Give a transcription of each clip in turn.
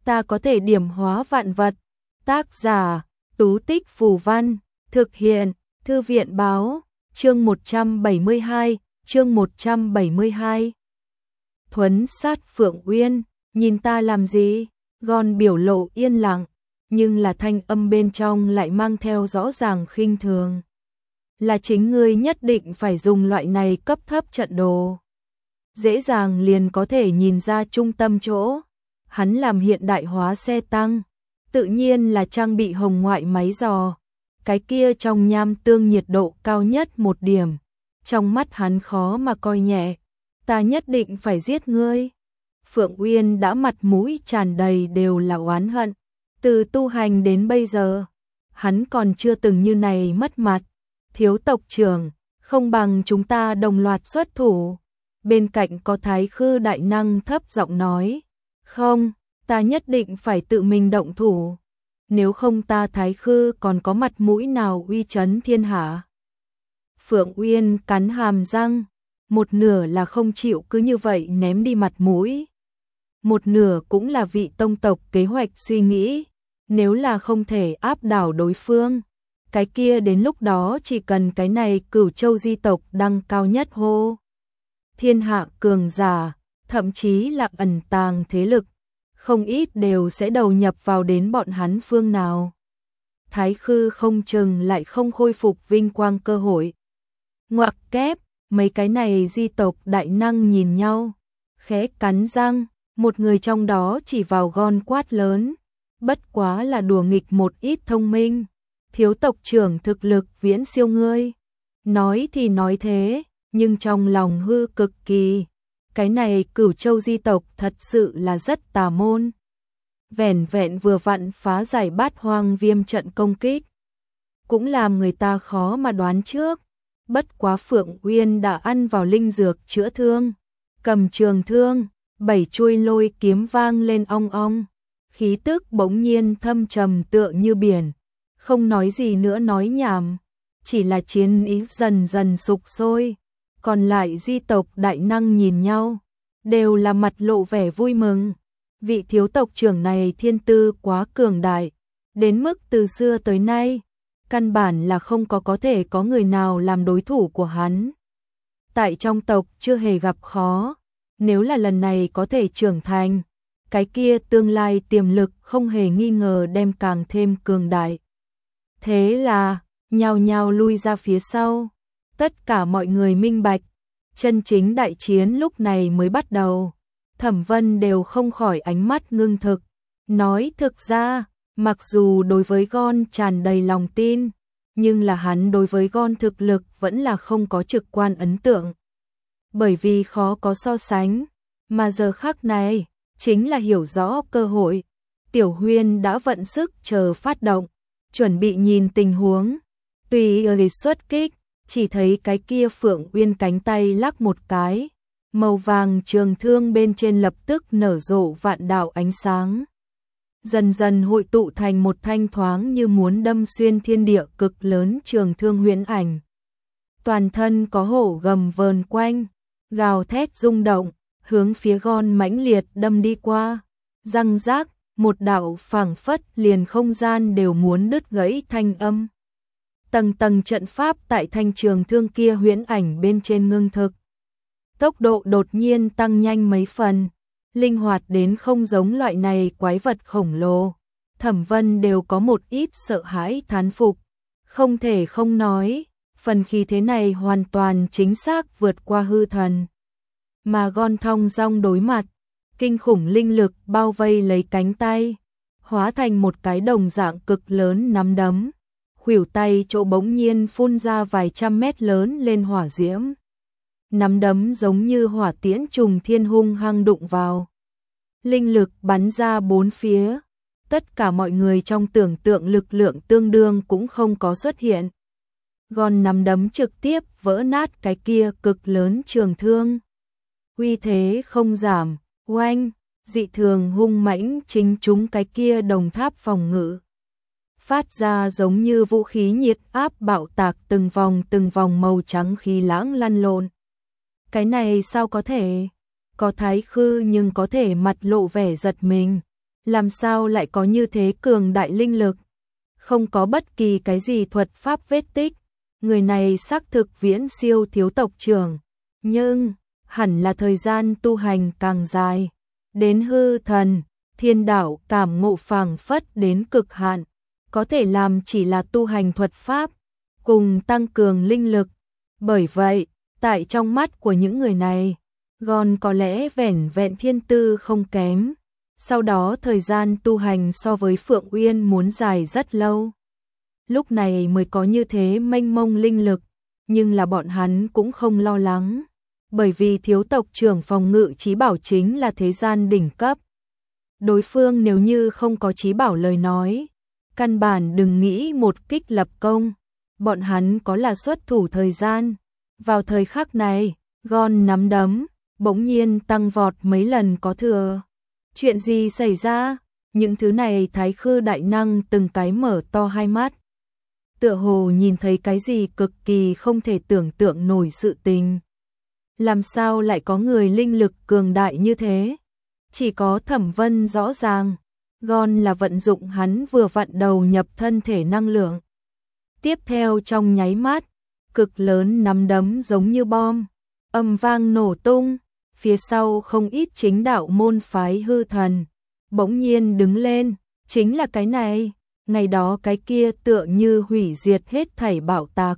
ta có thể điểm hóa vạn vật. Tác giả, Tú Tích Phù Văn, thực hiện, Thư viện Báo, chương 172, chương 172. Thuấn sát Phượng Uyên, nhìn ta làm gì? Gon biểu lộ yên lặng, nhưng là thanh âm bên trong lại mang theo rõ ràng khinh thường. Là chính ngươi nhất định phải dùng loại này cấp thấp trận đồ. Dễ dàng liền có thể nhìn ra trung tâm chỗ. Hắn làm hiện đại hóa xe tăng, tự nhiên là trang bị hồng ngoại máy dò. Cái kia trong nham tương nhiệt độ cao nhất 1 điểm. Trong mắt hắn khó mà coi nhẹ. Ta nhất định phải giết ngươi. Phượng Uyên đã mặt mũi tràn đầy đều là oán hận. Từ tu hành đến bây giờ, hắn còn chưa từng như này mất mặt. Thiếu tộc trưởng, không bằng chúng ta đồng loạt xuất thủ. Bên cạnh có Thái Khư đại năng thấp giọng nói. Không, ta nhất định phải tự mình động thủ. Nếu không ta Thái Khư còn có mặt mũi nào uy chấn thiên hạ. Phượng Uyên cắn hàm răng, một nửa là không chịu cứ như vậy ném đi mặt mũi. Một nửa cũng là vị tông tộc kế hoạch suy nghĩ, nếu là không thể áp đảo đối phương, cái kia đến lúc đó chỉ cần cái này Cửu Châu di tộc đăng cao nhất hô. Thiên hạ cường giả, thậm chí là ẩn tàng thế lực, không ít đều sẽ đầu nhập vào đến bọn hắn phương nào. Thái Khư không chừng lại không khôi phục vinh quang cơ hội. Ngoặc kép, mấy cái này di tộc đại năng nhìn nhau, khẽ cắn răng, một người trong đó chỉ vào Gon quát lớn, bất quá là đùa nghịch một ít thông minh, thiếu tộc trưởng thực lực viễn siêu ngươi. Nói thì nói thế, nhưng trong lòng hư cực kỳ, cái này Cửu Châu di tộc thật sự là rất tà môn. Vẻn vẹn vừa vặn phá giải Bát Hoang Viêm trận công kích, cũng làm người ta khó mà đoán trước. Bất quá Phượng Uyên đã ăn vào linh dược chữa thương, cầm trường thương, 7 chuôi lôi kiếm vang lên ong ong, khí tức bỗng nhiên thâm trầm tựa như biển, không nói gì nữa nói nhảm, chỉ là chiến ý dần dần sục sôi. Còn lại di tộc đại năng nhìn nhau, đều là mặt lộ vẻ vui mừng. Vị thiếu tộc trưởng này thiên tư quá cường đại, đến mức từ xưa tới nay, căn bản là không có thể có người nào làm đối thủ của hắn. Tại trong tộc chưa hề gặp khó, nếu là lần này có thể trưởng thành, cái kia tương lai tiềm lực không hề nghi ngờ đem càng thêm cường đại. Thế là, nhao nhao lui ra phía sau. Tất cả mọi người minh bạch, chân chính đại chiến lúc này mới bắt đầu. Thẩm Vân đều không khỏi ánh mắt ngưng thực. Nói thực ra, mặc dù đối với Gon tràn đầy lòng tin, nhưng là hắn đối với Gon thực lực vẫn là không có trực quan ấn tượng. Bởi vì khó có so sánh, mà giờ khắc này, chính là hiểu rõ cơ hội. Tiểu Huyên đã vận sức chờ phát động, chuẩn bị nhìn tình huống. Tùy ý xuất kích, chỉ thấy cái kia Phượng Uyên cánh tay lắc một cái, màu vàng trường thương bên trên lập tức nở rộ vạn đạo ánh sáng. Dần dần hội tụ thành một thanh thoáng như muốn đâm xuyên thiên địa cực lớn trường thương huyễn ảnh. Toàn thân có hổ gầm vờn quanh, gào thét rung động, hướng phía Gon mãnh liệt đâm đi qua. Răng rác, một đạo phảng phất liền không gian đều muốn đứt gãy thanh âm. Tầng tầng trận pháp tại thanh trường thương kia huyễn ảnh bên trên ngưng thực. Tốc độ đột nhiên tăng nhanh mấy phần, linh hoạt đến không giống loại này quái vật khổng lồ. Thẩm Vân đều có một ít sợ hãi thán phục. Không thể không nói, phần khí thế này hoàn toàn chính xác vượt qua hư thần. Mà Gon thong dong đối mặt, kinh khủng linh lực bao vây lấy cánh tay, hóa thành một cái đồng dạng cực lớn nắm đấm. Khuỷu tay chỗ bỗng nhiên phun ra vài trăm mét lớn lên hỏa diễm. Nắm đấm giống như hỏa tiễn trùng thiên hung hăng đụng vào. Linh lực bắn ra bốn phía. Tất cả mọi người trong tưởng tượng lực lượng tương đương cũng không có xuất hiện. Gon nắm đấm trực tiếp vỡ nát cái kia cực lớn trường thương. Uy thế không giảm, oanh, dị thường hung mãnh chính chúng cái kia đồng tháp phòng ngự. Phát ra giống như vũ khí nhiệt áp bạo tạc từng vòng màu trắng khí lãng lăn lộn. Cái này sao có thể? Có Thái Khư nhưng có thể mặt lộ vẻ giật mình. làm sao lại có như thế cường đại linh lực? Không có bất kỳ cái gì thuật pháp vết tích, người này xác thực viễn siêu thiếu tộc trưởng, nhưng hẳn là thời gian tu hành càng dài, đến hư thần, thiên đạo cảm ngộ phảng phất đến cực hạn, có thể làm chỉ là tu hành thuật pháp, cùng tăng cường linh lực. Bởi vậy, tại trong mắt của những người này, Gon có lẽ vẻn vẹn thiên tư không kém. Sau đó thời gian tu hành so với Phượng Uyên muốn dài rất lâu. Lúc này mới có như thế mênh mông linh lực, nhưng là bọn hắn cũng không lo lắng, bởi vì thiếu tộc trưởng phòng ngự chí bảo chính là thế gian đỉnh cấp. Đối phương nếu như không có chí bảo lời nói, căn bản đừng nghĩ một kích lập công, bọn hắn có là xuất thủ thời gian. Vào thời khắc này, Gon nắm đấm, bỗng nhiên tăng vọt mấy lần có thừa. Chuyện gì xảy ra? Những thứ này Thái Khư đại năng từng cái mở to hai mắt. Tựa hồ nhìn thấy cái gì cực kỳ không thể tưởng tượng nổi sự tình. Làm sao lại có người linh lực cường đại như thế? Chỉ có Thẩm Vân rõ ràng, Gon là vận dụng hắn vừa vặn đầu nhập thân thể năng lượng. Tiếp theo trong nháy mắt, cực lớn nắm đấm giống như bom, âm vang nổ tung, phía sau không ít chính đạo môn phái hư thần, bỗng nhiên đứng lên, chính là cái này, ngày đó cái kia tựa như hủy diệt hết thảy bạo tạc.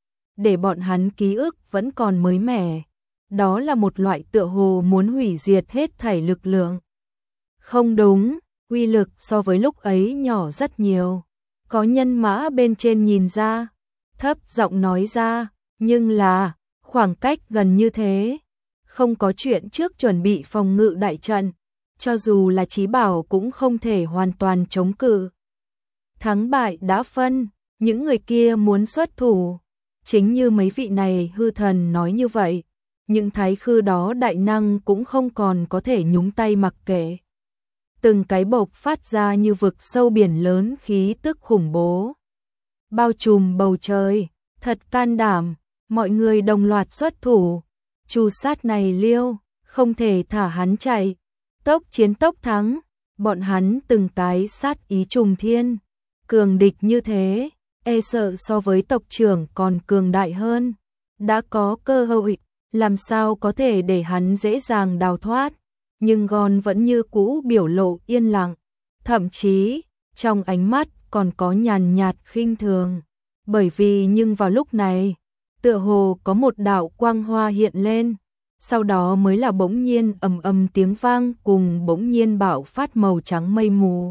Để bọn hắn ký ức vẫn còn mới mẻ, đó là một loại tựa hồ muốn hủy diệt hết thảy lực lượng. Không đúng, uy lực so với lúc ấy nhỏ rất nhiều. Có nhân mã bên trên nhìn ra, thấp giọng nói ra, nhưng là, khoảng cách gần như thế, không có chuyện trước chuẩn bị phòng ngự đại trận, cho dù là chí bảo cũng không thể hoàn toàn chống cự. Thắng bại đã phân, những người kia muốn xuất thủ, chính như mấy vị này hư thần nói như vậy, những Thái Khư đó đại năng cũng không còn có thể nhúng tay mặc kệ. Từng cái bộc phát ra như vực sâu biển lớn khí tức khủng bố, bao trùm bầu trời, thật can đảm, mọi người đồng loạt xuất thủ, trù sát này liêu, không thể thả hắn chạy, tốc chiến tốc thắng, bọn hắn từng cái sát ý trùng thiên, cường địch như thế, e sợ so với tộc trưởng còn cường đại hơn, đã có cơ hội, làm sao có thể để hắn dễ dàng đào thoát. Nhưng Gon vẫn như cũ biểu lộ yên lặng, thậm chí trong ánh mắt còn có nhàn nhạt khinh thường, bởi vì nhưng vào lúc này, tựa hồ có một đạo quang hoa hiện lên, sau đó mới là bỗng nhiên ầm ầm tiếng vang cùng bỗng nhiên bạo phát màu trắng mây mù.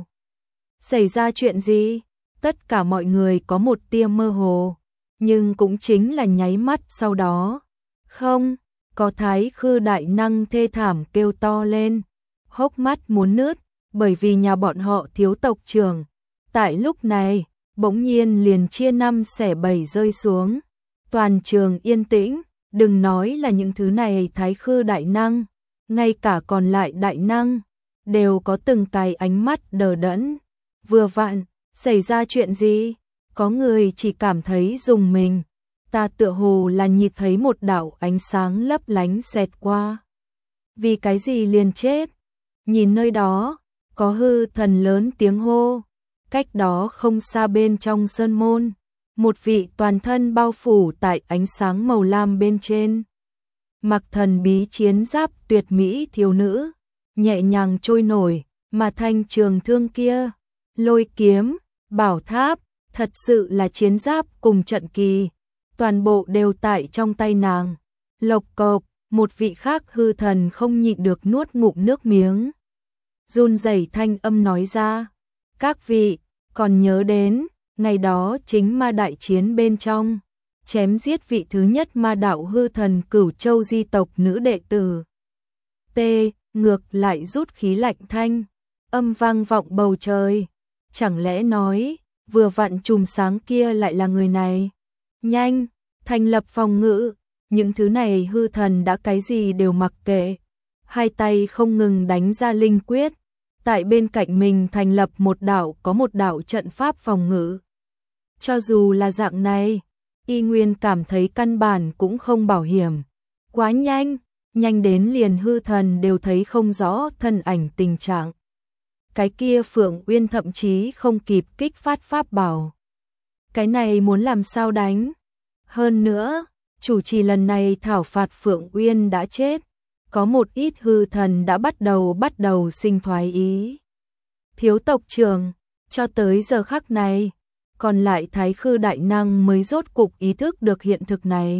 Xảy ra chuyện gì? Tất cả mọi người có một tia mơ hồ, nhưng cũng chính là nháy mắt sau đó. Không, có Thái Khư đại năng thê thảm kêu to lên, hốc mắt muốn nứt, bởi vì nhà bọn họ thiếu tộc trưởng. Tại lúc này, bỗng nhiên liền chia năm xẻ bảy rơi xuống. Toàn trường yên tĩnh, đừng nói là những thứ này Thái Khư đại năng, ngay cả còn lại đại năng, đều có từng cái ánh mắt đờ đẫn. Vừa vặn, xảy ra chuyện gì? Có người chỉ cảm thấy rùng mình. Ta tựa hồ là nhìn thấy một đạo ánh sáng lấp lánh xẹt qua. Vì cái gì liền chết? Nhìn nơi đó, có hư thần lớn tiếng hô. Cách đó không xa bên trong sơn môn, một vị toàn thân bao phủ tại ánh sáng màu lam bên trên. Mặc thần bí chiến giáp tuyệt mỹ thiếu nữ, nhẹ nhàng trôi nổi, mà thanh trường thương kia, lôi kiếm, bảo tháp, thật sự là chiến giáp cùng trận kỳ. Toàn bộ đều tại trong tay nàng. Lộc cộc, một vị khác hư thần không nhịn được nuốt ngụm nước miếng. Run rẩy thanh âm nói ra, các vị, còn nhớ đến, ngày đó chính ma đại chiến bên trong, chém giết vị thứ nhất ma đạo hư thần Cửu Châu di tộc nữ đệ tử. T, ngược lại rút khí lạnh thanh, âm vang vọng bầu trời. Chẳng lẽ nói, vừa vặn chùm sáng kia lại là người này? Nhanh, thành lập phòng ngự, những thứ này hư thần đã cái gì đều mặc kệ, hai tay không ngừng đánh ra linh quyết, tại bên cạnh mình thành lập có một đạo trận pháp phòng ngự. Cho dù là dạng này, y nguyên cảm thấy căn bản cũng không bảo hiểm, quá nhanh, nhanh đến liền hư thần đều thấy không rõ thân ảnh tình trạng. cái kia Phượng Uyên thậm chí không kịp kích phát pháp bảo. Cái này muốn làm sao đánh? Hơn nữa, chủ trì lần này thảo phạt Phượng Uyên đã chết, có một ít hư thần đã bắt đầu sinh thoái ý. Thiếu tộc trưởng, cho tới giờ khắc này, còn lại Thái Khư đại năng mới rốt cục ý thức được hiện thực này.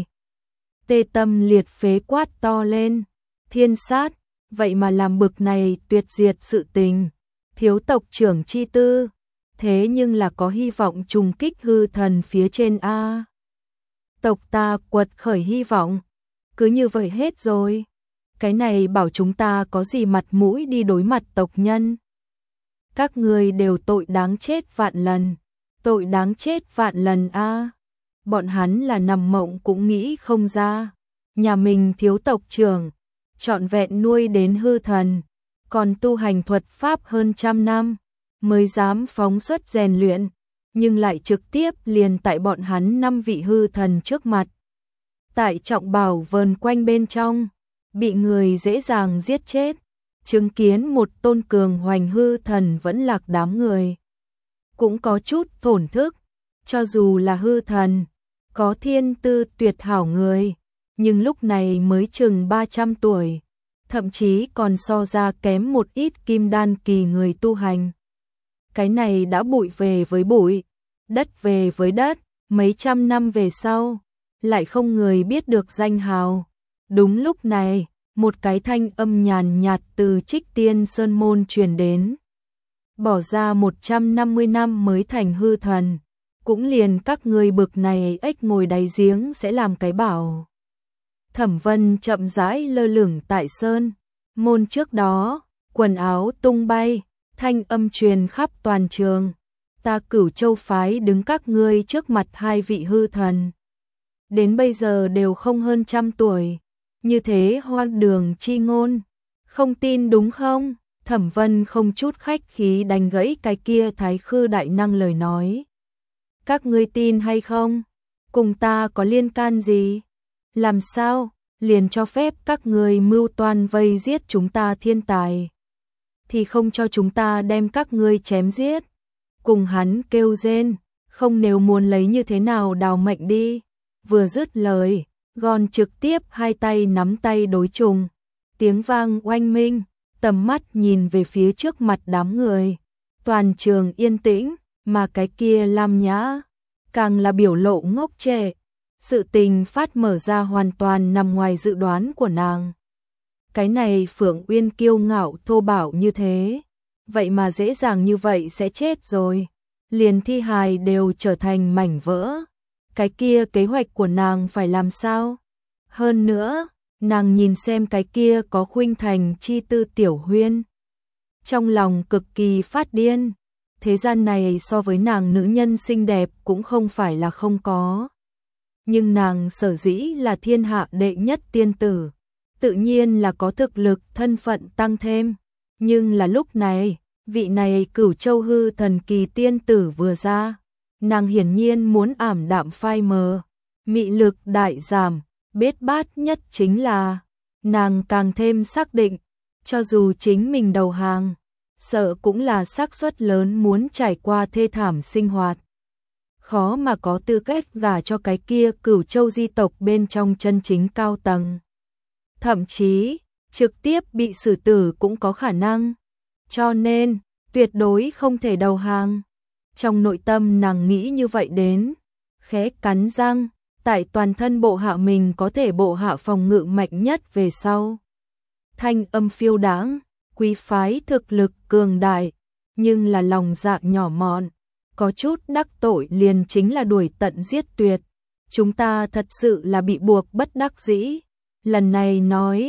Tê tâm liệt phế quát to lên, thiên sát, vậy mà làm bực này tuyệt diệt sự tình. Thiếu tộc trưởng chi tư, thế nhưng là có hy vọng trùng kích hư thần phía trên a. Tộc ta quật khởi hy vọng, cứ như vậy hết rồi. Cái này bảo chúng ta có gì mặt mũi đi đối mặt tộc nhân. Các người đều tội đáng chết vạn lần, tội đáng chết vạn lần a. Bọn hắn là nằm mộng cũng nghĩ không ra, nhà mình thiếu tộc trưởng, trọn vẹn nuôi đến hư thần, còn tu hành thuật pháp hơn 100 năm, mới dám phóng xuất rèn luyện, nhưng lại trực tiếp liền tại bọn hắn 5 vị hư thần trước mặt. Tại trọng bảo vờn quanh bên trong, bị người dễ dàng giết chết, chứng kiến một tôn cường hoành hư thần vẫn lạc đám người. Cũng có chút thổn thức, cho dù là hư thần, có thiên tư tuyệt hảo người, nhưng lúc này mới chừng 300 tuổi, thậm chí còn so ra kém một ít kim đan kỳ người tu hành. Cái này đã bụi về với bụi, đất về với đất, mấy trăm năm về sau, lại không người biết được danh hào. Đúng lúc này, một cái thanh âm nhàn nhạt từ Trích Tiên Sơn môn truyền đến. Bỏ ra 150 năm mới thành hư thần, cũng liền các người bực này ếch ngồi đáy giếng sẽ làm cái bảo. Thẩm Vân chậm rãi lơ lửng tại sơn môn trước đó, quần áo tung bay, thanh âm truyền khắp toàn trường. Ta Cửu Châu phái đứng các ngươi trước mặt 2 vị hư thần. Đến bây giờ đều không hơn 100 tuổi, như thế hoang đường chi ngôn, không tin đúng không? Thẩm Vân không chút khách khí đánh gãy cái kia Thái Khư đại năng lời nói. Các ngươi tin hay không? Cùng ta có liên can gì? Làm sao? Liền cho phép các ngươi mưu toan vây giết chúng ta thiên tài, thì không cho chúng ta đem các ngươi chém giết. Cùng hắn kêu rên, không nếu muốn lấy như thế nào đào mệnh đi. Vừa dứt lời, Gon trực tiếp 2 tay nắm tay đối trùng, tiếng vang oanh minh, tầm mắt nhìn về phía trước mặt đám người. Toàn trường yên tĩnh, mà cái kia Lam Nhã càng là biểu lộ ngốc trệ. Sự tình phát mở ra hoàn toàn nằm ngoài dự đoán của nàng. Cái này Phượng Uyên kiêu ngạo thô bạo như thế, vậy mà dễ dàng như vậy sẽ chết rồi, liền thi hài đều trở thành mảnh vỡ. Cái kia kế hoạch của nàng phải làm sao? Hơn nữa, nàng nhìn xem cái kia có khuynh thành chi tư Tiểu Huyên, trong lòng cực kỳ phát điên. Thế gian này so với nàng nữ nhân xinh đẹp cũng không phải là không có. Nhưng nàng sở dĩ là thiên hạ đệ nhất tiên tử, tự nhiên là có thực lực thân phận tăng thêm. Nhưng là lúc này, vị này Cửu Châu hư thần kỳ tiên tử vừa ra, nàng hiển nhiên muốn ảm đạm phai mờ, mị lực đại giảm, bết bát nhất chính là, nàng càng thêm xác định, cho dù chính mình đầu hàng, sợ cũng là xác suất lớn muốn trải qua thê thảm sinh hoạt. Khó mà có tư cách gả cho cái kia Cửu Châu di tộc bên trong chân chính cao tầng. Thậm chí, trực tiếp bị xử tử cũng có khả năng. Cho nên, tuyệt đối không thể đầu hàng. Trong nội tâm nàng nghĩ như vậy đến, khẽ cắn răng, tại toàn thân bộ hạ mình có thể bộ hạ phòng ngự mạnh nhất về sau. Thanh âm phiêu đãng, quý phái thực lực cường đại, nhưng là lòng dạ nhỏ mọn, có chút đắc tội liền chính là đuổi tận giết tuyệt. Chúng ta thật sự là bị buộc bất đắc dĩ. Lần này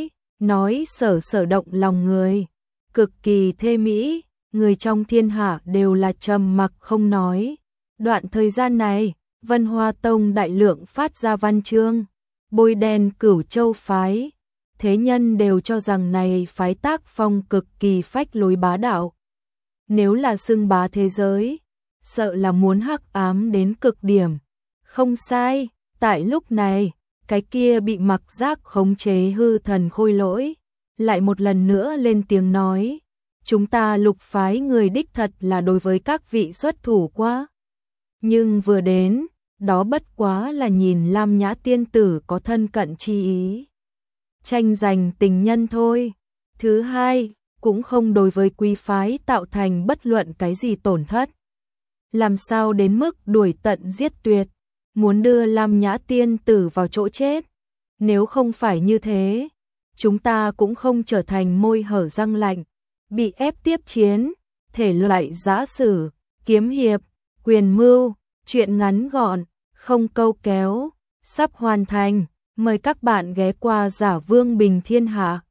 nói sở động lòng người, cực kỳ thê mỹ, người trong thiên hạ đều là trầm mặc không nói. Đoạn thời gian này, Vân Hoa Tông đại lượng phát ra văn chương, bôi đen Cửu Châu phái. Thế nhân đều cho rằng này phái tác phong cực kỳ phách lối bá đạo. Nếu là xưng bá thế giới, sợ là muốn hắc ám đến cực điểm. Không sai, tại lúc này, cái kia bị mặc giác khống chế hư thần Khôi Lỗi lại một lần nữa lên tiếng nói, chúng ta Lục phái người đích thật là đối với các vị xuất thủ quá. Nhưng vừa đến, đó bất quá là nhìn Lam Nhã tiên tử có thân cận chi ý. Tranh giành tình nhân thôi. Thứ hai, cũng không đối với quý phái tạo thành bất luận cái gì tổn thất. Làm sao đến mức đuổi tận giết tuyệt, muốn đưa Lam Nhã tiên tử vào chỗ chết. Nếu không phải như thế, chúng ta cũng không trở thành môi hở răng lạnh, bị ép tiếp chiến, thể loại giã sử, kiếm hiệp, quyền mưu, chuyện ngắn gọn, không câu kéo, sắp hoàn thành. Mời các bạn ghé qua Giả Vương Bình Thiên Hạ.